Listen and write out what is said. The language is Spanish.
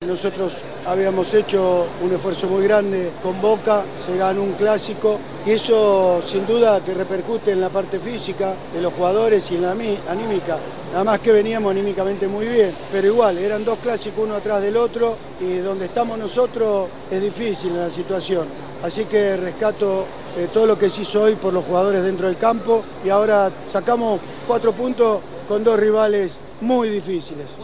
Nosotros habíamos hecho un esfuerzo muy grande con Boca, se ganó un clásico y eso sin duda que repercute en la parte física de los jugadores y en la anímica. Nada más que veníamos anímicamente muy bien, pero igual, eran dos clásicos uno atrás del otro y donde estamos nosotros es difícil la situación. Así que rescato todo lo que se hizo hoy por los jugadores dentro del campo y ahora sacamos 4 puntos con 2 rivales muy difíciles.